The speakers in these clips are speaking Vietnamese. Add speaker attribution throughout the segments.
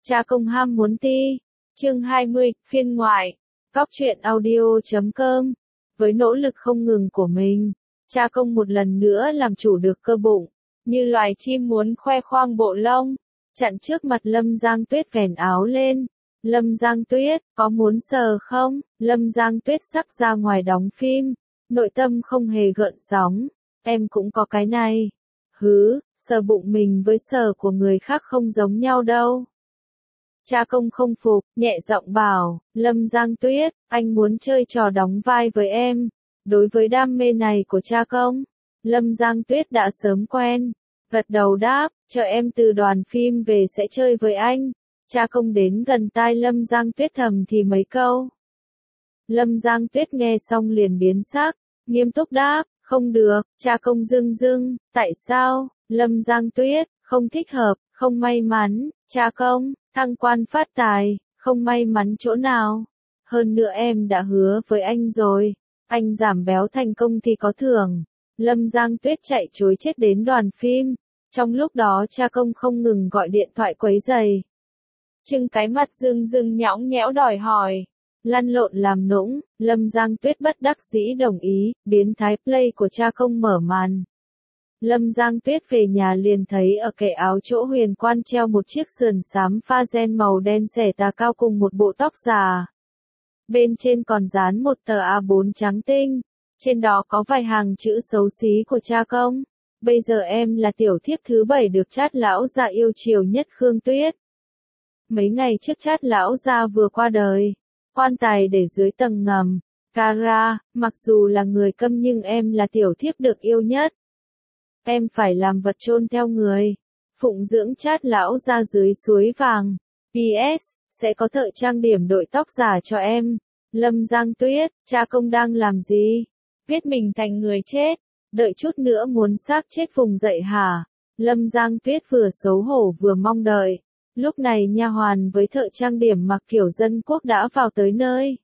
Speaker 1: Cha công ham muốn ti. Chương 20, phiên ngoại. Góc truyện audio.com. Với nỗ lực không ngừng của mình, cha công một lần nữa làm chủ được cơ bụng, như loài chim muốn khoe khoang bộ lông, chặn trước mặt Lâm Giang Tuyết vén áo lên. Lâm Giang Tuyết, có muốn sờ không? Lâm Giang Tuyết sắp ra ngoài đóng phim, nội tâm không hề gợn sóng. Em cũng có cái này. Hứ, sờ bụng mình với sờ của người khác không giống nhau đâu. Cha công không phục, nhẹ giọng bảo, Lâm Giang Tuyết, anh muốn chơi trò đóng vai với em. Đối với đam mê này của cha công, Lâm Giang Tuyết đã sớm quen, gật đầu đáp, chờ em từ đoàn phim về sẽ chơi với anh. Cha công đến gần tai Lâm Giang Tuyết thầm thì mấy câu. Lâm Giang Tuyết nghe xong liền biến sắc, nghiêm túc đáp, không được. Cha công dưng, tại sao? Lâm Giang Tuyết, không thích hợp, không may mắn. Cha công, thăng quan phát tài, không may mắn chỗ nào? Hơn nữa em đã hứa với anh rồi, anh giảm béo thành công thì có thưởng. Lâm Giang Tuyết chạy trối chết đến đoàn phim, trong lúc đó cha công không ngừng gọi điện thoại quấy rầy. Trưng cái mặt dưng nhõng nhẽo đòi hỏi, lăn lộn làm nũng. Lâm Giang Tuyết bất đắc dĩ đồng ý, biến thái play của cha công mở màn. Lâm Giang Tuyết về nhà liền thấy ở kệ áo chỗ huyền quan treo một chiếc sườn xám pha ren màu đen xẻ tà cao cùng một bộ tóc già. Bên trên còn dán một tờ A4 trắng tinh, trên đó có vài hàng chữ xấu xí của cha công. Bây giờ em là tiểu thiếp thứ 7 được Trát lão gia yêu chiều nhất Khương Tuyết. Mấy ngày trước Trát lão gia vừa qua đời, quan tài để dưới tầng ngầm. Cara, mặc dù là người câm nhưng em là tiểu thiếp được yêu nhất. Em phải làm vật chôn theo người, phụng dưỡng Trát lão gia dưới suối vàng. PS, sẽ có thợ trang điểm đội tóc giả cho em. Lâm Giang Tuyết, cha công đang làm gì? Viết mình thành người chết, đợi chút nữa muốn xác chết vùng dậy hả? Lâm Giang Tuyết vừa xấu hổ vừa mong đợi. Lúc này nha hoàn với thợ trang điểm mặc kiểu dân quốc đã vào tới nơi.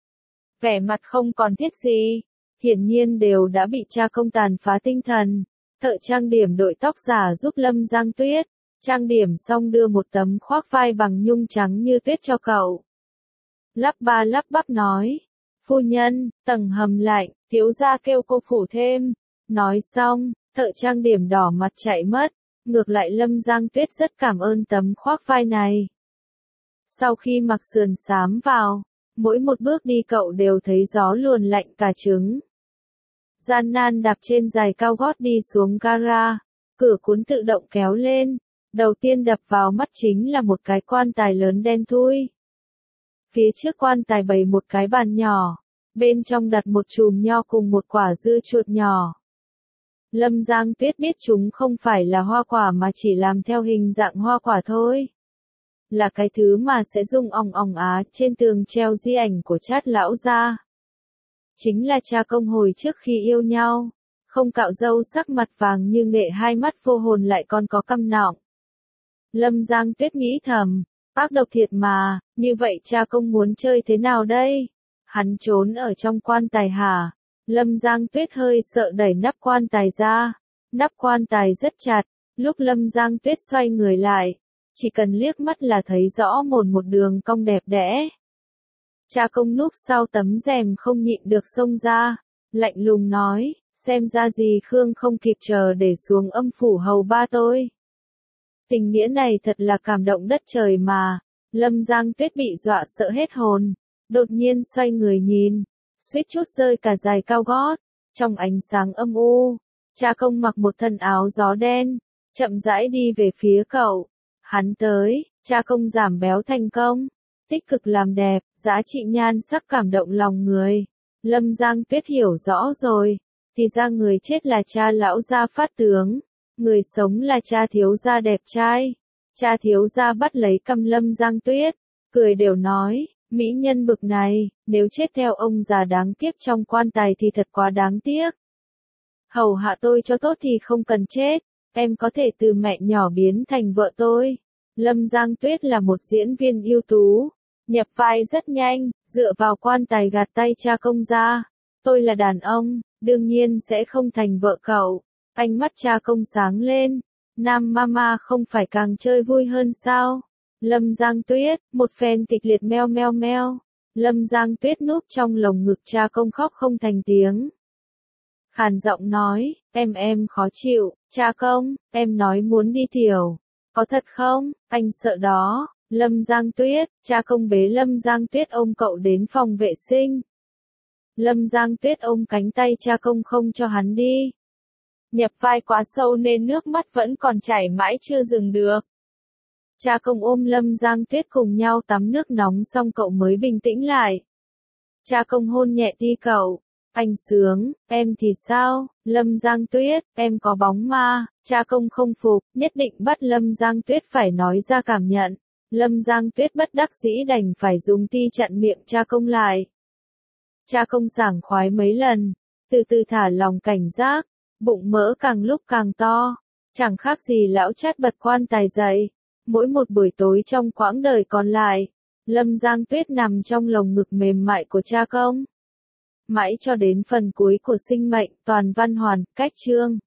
Speaker 1: Vẻ mặt không còn thiết gì, hiển nhiên đều đã bị cha công tàn phá tinh thần. Thợ trang điểm đội tóc giả giúp Lâm Giang Tuyết, trang điểm xong đưa một tấm khoác vai bằng nhung trắng như tuyết cho cậu. Lắp ba lắp bắp nói, phu nhân, tầng hầm lạnh, thiếu gia kêu cô phủ thêm. Nói xong, thợ trang điểm đỏ mặt chạy mất, ngược lại Lâm Giang Tuyết rất cảm ơn tấm khoác vai này. Sau khi mặc sườn xám vào, mỗi một bước đi cậu đều thấy gió luồn lạnh cả trứng. Gian nan đạp trên giày cao gót đi xuống gara, cửa cuốn tự động kéo lên, đầu tiên đập vào mắt chính là một cái quan tài lớn đen thui. Phía trước quan tài bày một cái bàn nhỏ, bên trong đặt một chùm nho cùng một quả dưa chuột nhỏ. Lâm Giang Tuyết biết chúng không phải là hoa quả mà chỉ làm theo hình dạng hoa quả thôi. Là cái thứ mà sẽ rung òng òng á trên tường treo di ảnh của Trát lão gia. Chính là cha công hồi trước khi yêu nhau, không cạo râu sắc mặt vàng như nghệ hai mắt vô hồn lại còn có căm nọng. Lâm Giang Tuyết nghĩ thầm, ác độc thiệt mà, như vậy cha công muốn chơi thế nào đây? Hắn trốn ở trong quan tài hả? Lâm Giang Tuyết hơi sợ đẩy nắp quan tài ra. Nắp quan tài rất chặt, lúc Lâm Giang Tuyết xoay người lại, chỉ cần liếc mắt là thấy rõ một đường cong đẹp đẽ. Cha công núp sau tấm rèm không nhịn được xông ra, lạnh lùng nói, xem ra gì Khương không kịp chờ để xuống âm phủ hầu ba tôi. Tình nghĩa này thật là cảm động đất trời mà. Lâm Giang Tuyết bị dọa sợ hết hồn, đột nhiên xoay người nhìn, suýt chút rơi cả giày cao gót. Trong ánh sáng âm u, cha công mặc một thân áo gió đen, chậm rãi đi về phía cậu. Hắn tới, cha công giảm béo thành công, tích cực làm đẹp, giá trị nhan sắc cảm động lòng người. Lâm Giang Tuyết hiểu rõ rồi, thì ra người chết là cha lão gia Phát tướng, người sống là cha thiếu gia đẹp trai. Cha thiếu gia bắt lấy cằm Lâm Giang Tuyết, cười đều nói, mỹ nhân bực này, nếu chết theo ông già đáng tiếc trong quan tài thì thật quá đáng tiếc. Hầu hạ tôi cho tốt thì không cần chết, em có thể từ mẹ nhỏ biến thành vợ tôi. Lâm Giang Tuyết là một diễn viên ưu tú, nhập vai rất nhanh, dựa vào quan tài gạt tay cha công ra. Tôi là đàn ông, đương nhiên sẽ không thành vợ cậu. Ánh mắt cha công sáng lên. Nam mama không phải càng chơi vui hơn sao? Lâm Giang Tuyết, một phen kịch liệt meo meo meo. Lâm Giang Tuyết núp trong lồng ngực cha công khóc không thành tiếng. Khàn giọng nói, em khó chịu, cha công, em nói muốn đi tiểu. Có thật không, anh sợ đó. Lâm Giang Tuyết, cha công bế Lâm Giang Tuyết ôm cậu đến phòng vệ sinh. Lâm Giang Tuyết ôm cánh tay cha công không cho hắn đi. Nhập vai quá sâu nên nước mắt vẫn còn chảy mãi chưa dừng được. Cha công ôm Lâm Giang Tuyết cùng nhau tắm nước nóng xong cậu mới bình tĩnh lại. Cha công hôn nhẹ ti cậu. Anh sướng, em thì sao, Lâm Giang Tuyết, em có bóng ma. Cha công không phục, nhất định bắt Lâm Giang Tuyết phải nói ra cảm nhận. Lâm Giang Tuyết bất đắc dĩ đành phải dùng ti chặn miệng cha công lại. Cha công sảng khoái mấy lần, từ từ thả lòng cảnh giác, bụng mỡ càng lúc càng to, chẳng khác gì lão chát bật quan tài dậy. Mỗi một buổi tối trong quãng đời còn lại, Lâm Giang Tuyết nằm trong lồng ngực mềm mại của cha công. Mãi cho đến phần cuối của sinh mệnh, toàn văn hoàn, cách chương.